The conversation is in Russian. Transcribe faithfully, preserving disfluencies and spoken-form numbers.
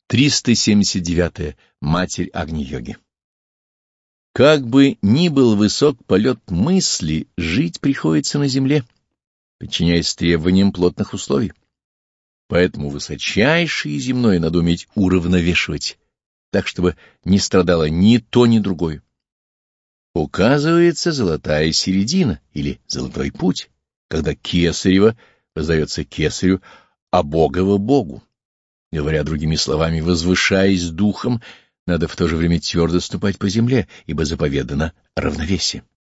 триста семьдесят девятое. Матерь Агни-йоги. Как бы ни был высок полет мысли, жить приходится на земле, подчиняясь требованиям плотных условий. Поэтому высочайшее земное надо уметь уравновешивать, так, чтобы не страдало ни то, ни другое. Указывается золотая середина или золотой путь, когда кесарево воздается кесарю, а богово — Богу. Говоря другими словами, возвышаясь духом, надо в то же время твердо ступать по земле, ибо заповедано равновесие.